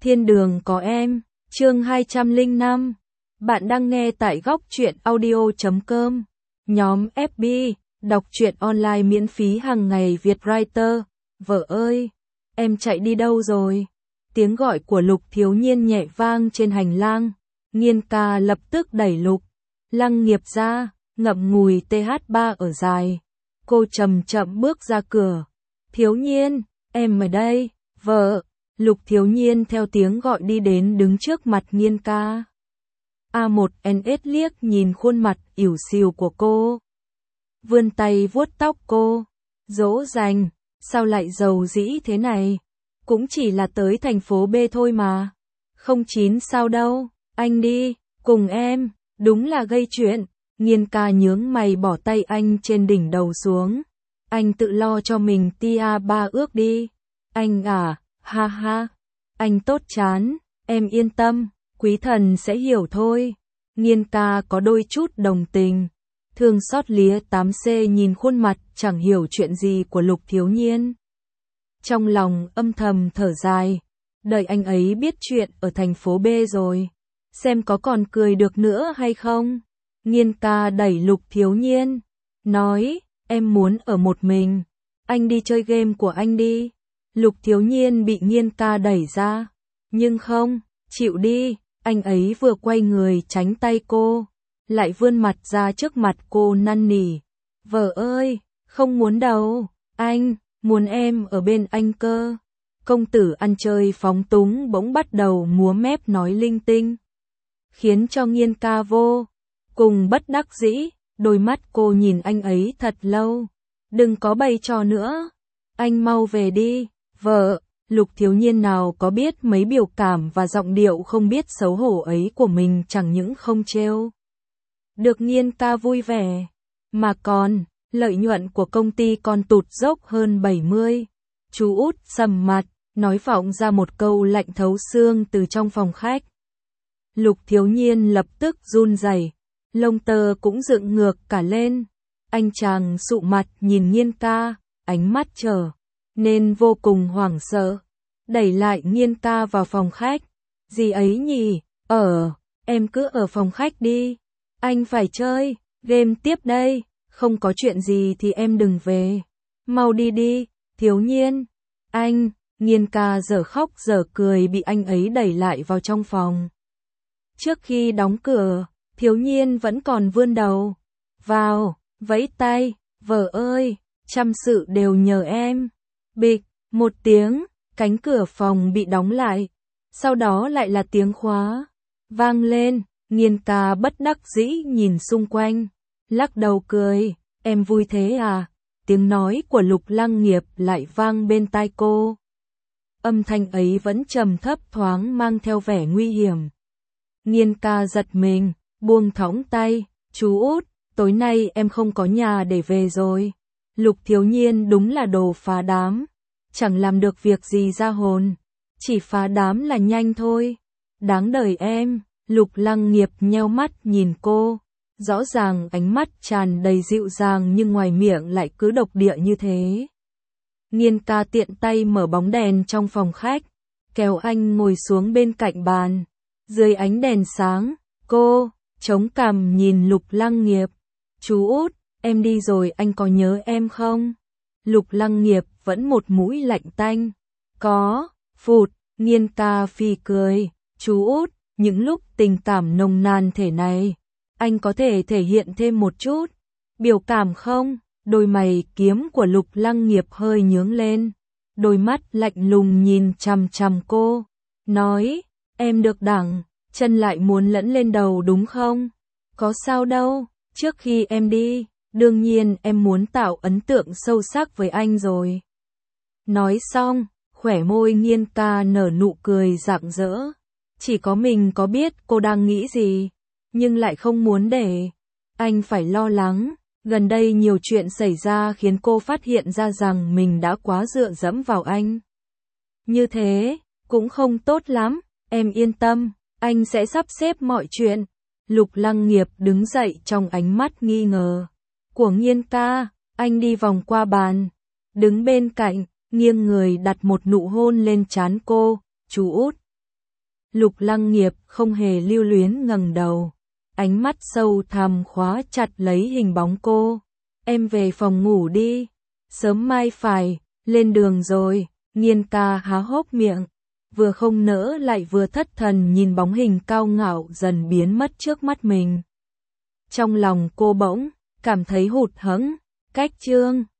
Thiên đường có em, chương 205. Bạn đang nghe tại góc truyện audio.com. Nhóm FB, đọc truyện online miễn phí hàng ngày Việt Writer. Vợ ơi, em chạy đi đâu rồi? Tiếng gọi của Lục Thiếu Nhiên nhẹ vang trên hành lang. Nghiên ca lập tức đẩy Lục Lăng Nghiệp ra, ngậm ngùi TH3 ở dài. Cô chậm chậm bước ra cửa. Thiếu Nhiên, em ở đây, vợ. Lục Thiếu Nhiên theo tiếng gọi đi đến đứng trước mặt Nghiên ca. A1NS liếc nhìn khuôn mặt ỉu xìu của cô. Vươn tay vuốt tóc cô. Dỗ dành, sao lại giàu dĩ thế này? Cũng chỉ là tới thành phố B thôi mà. Không chín sao đâu, anh đi, cùng em, đúng là gây chuyện. Nghiên ca nhướng mày bỏ tay anh trên đỉnh đầu xuống. Anh tự lo cho mình tia 3 ước đi. Anh à, ha ha, anh tốt chán, em yên tâm, quý thần sẽ hiểu thôi. Nghiên ca có đôi chút đồng tình. Thương xót lía 8C nhìn khuôn mặt chẳng hiểu chuyện gì của Lục Thiếu Nhiên. Trong lòng âm thầm thở dài, đợi anh ấy biết chuyện ở thành phố B rồi, xem có còn cười được nữa hay không. Nghiên ca đẩy Lục Thiếu Nhiên, nói, em muốn ở một mình, anh đi chơi game của anh đi. Lục Thiếu Nhiên bị Nghiên ca đẩy ra, nhưng không, chịu đi, anh ấy vừa quay người tránh tay cô, lại vươn mặt ra trước mặt cô năn nỉ. Vợ ơi, không muốn đâu, anh, muốn em ở bên anh cơ. Công tử ăn chơi phóng túng bỗng bắt đầu múa mép nói linh tinh, khiến cho Nghiên ca vô cùng bất đắc dĩ, đôi mắt cô nhìn anh ấy thật lâu. Đừng có bày trò nữa, anh mau về đi. Vợ, Lục Thiếu Nhiên nào có biết mấy biểu cảm và giọng điệu không biết xấu hổ ấy của mình chẳng những không trêu được Nghiên ca vui vẻ, mà còn, lợi nhuận của công ty còn tụt dốc hơn 70. Chú út sầm mặt, nói vọng ra một câu lạnh thấu xương từ trong phòng khách. Lục Thiếu Nhiên lập tức run rẩy, lông tơ cũng dựng ngược cả lên. Anh chàng sụ mặt nhìn Nghiên ca, ánh mắt trở nên vô cùng hoảng sợ, đẩy lại Nghiên ca vào phòng khách. Gì ấy nhỉ? Em cứ ở phòng khách đi, anh phải chơi game tiếp đây, không có chuyện gì thì em đừng về. Mau đi đi, Thiếu Nhiên. Anh, Nghiên ca dở khóc dở cười bị anh ấy đẩy lại vào trong phòng. Trước khi đóng cửa, Thiếu Nhiên vẫn còn vươn đầu vào, vẫy tay, vợ ơi, trăm sự đều nhờ em. Bịch, một tiếng, cánh cửa phòng bị đóng lại, sau đó lại là tiếng khóa vang lên. Nghiên ca bất đắc dĩ nhìn xung quanh, lắc đầu cười, em vui thế à? Tiếng nói của Lục Lăng Nghiệp lại vang bên tai cô. Âm thanh ấy vẫn trầm thấp thoáng mang theo vẻ nguy hiểm. Nghiên ca giật mình, buông thõng tay, chú út, tối nay em không có nhà để về rồi. Lục Thiếu Nhiên đúng là đồ phá đám, chẳng làm được việc gì ra hồn, chỉ phá đám là nhanh thôi. Đáng đời em. Lục Lăng Nghiệp nheo mắt nhìn cô, rõ ràng ánh mắt tràn đầy dịu dàng nhưng ngoài miệng lại cứ độc địa như thế. Nghiên ca tiện tay mở bóng đèn trong phòng khách, kéo anh ngồi xuống bên cạnh bàn. Dưới ánh đèn sáng, cô chống cằm nhìn Lục Lăng Nghiệp. Chú út, em đi rồi anh có nhớ em không? Lục Lăng Nghiệp vẫn một mũi lạnh tanh. Có, phụt, Nghiên ca phì cười. Chú út, những lúc tình cảm nồng nàn thế này, anh có thể thể hiện thêm một chút biểu cảm không? Đôi mày kiếm của Lục Lăng Nghiệp hơi nhướng lên, đôi mắt lạnh lùng nhìn chằm chằm cô, nói, em được đẳng, chân lại muốn lẫn lên đầu đúng không? Có sao đâu, trước khi em đi, đương nhiên em muốn tạo ấn tượng sâu sắc với anh rồi. Nói xong, khóe môi Nghiên ca nở nụ cười rạng rỡ. Chỉ có mình có biết cô đang nghĩ gì, nhưng lại không muốn để anh phải lo lắng. Gần đây nhiều chuyện xảy ra khiến cô phát hiện ra rằng mình đã quá dựa dẫm vào anh. Như thế, cũng không tốt lắm, em yên tâm, anh sẽ sắp xếp mọi chuyện. Lục Lăng Nghiệp đứng dậy trong ánh mắt nghi ngờ của Nghiên ca, anh đi vòng qua bàn, đứng bên cạnh, nghiêng người đặt một nụ hôn lên trán cô. Chú út, Lục Lăng Nghiệp không hề lưu luyến ngẩng đầu, ánh mắt sâu thẳm khóa chặt lấy hình bóng cô. Em về phòng ngủ đi, sớm mai phải lên đường rồi. Nghiên ca há hốc miệng, vừa không nỡ lại vừa thất thần nhìn bóng hình cao ngạo dần biến mất trước mắt mình. Trong lòng cô bỗng cảm thấy hụt hẫng, cách chương